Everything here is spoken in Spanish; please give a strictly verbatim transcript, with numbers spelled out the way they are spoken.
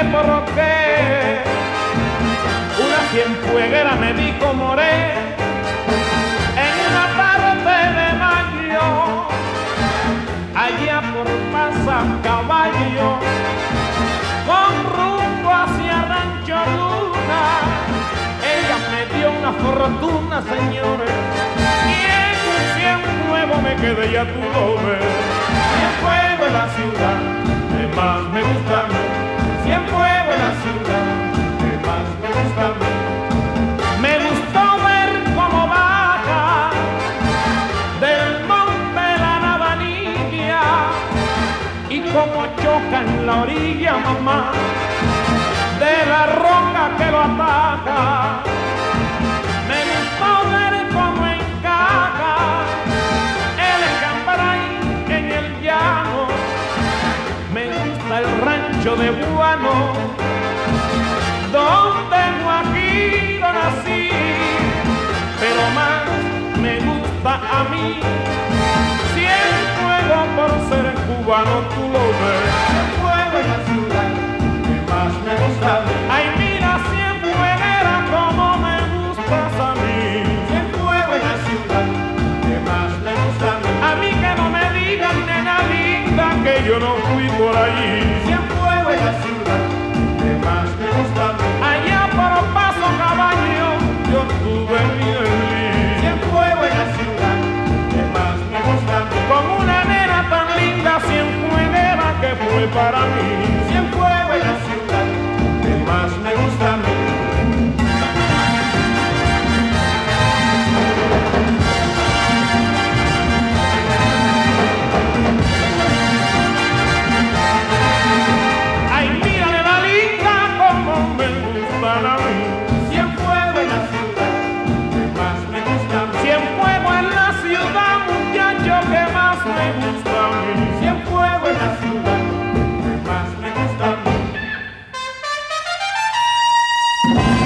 por qué. Una cienfueguera me dijo moré en una tarde de mayo, allá por Pasacaballo, con rumbo hacia Rancho Luna. Ella me dio una fortuna, señores, y en un Cienfuegos me quedé, ya tú lo ves. Cienfuegos es la ciudad que más me gusta a mí. Cienfuegos es la ciudad que más me gusta a mí. Me gustó ver cómo baja del monte la Navanilla y cómo choca en la orilla, mamá, de la roca que lo ataca. Me gustó ver cómo encaja el escambray en el llano. Me gusta el rancho de Buano, donde Guajiro nací, pero más me gusta a mí Cienfuegos por ser cubano, tú lo ves. Cienfuegos es la ciudad que más me gusta a mí. Ay, mira, Cienfueguera, como me gustas a mí. Cienfuegos es la ciudad que más me gusta a mí. A mí que no me digan, nena linda, que yo no fui por allí. Cienfuegos es la ciudad que más me gusta a mí. Allá por Paso Caballo yo tuve mi desliz. Cienfuegos es la ciudad que más me gusta a mí. Con una nena tan linda, cienfueguera, que fue para mí. Cienfuegos es la ciudad que más me gusta a mí. Cienfuegos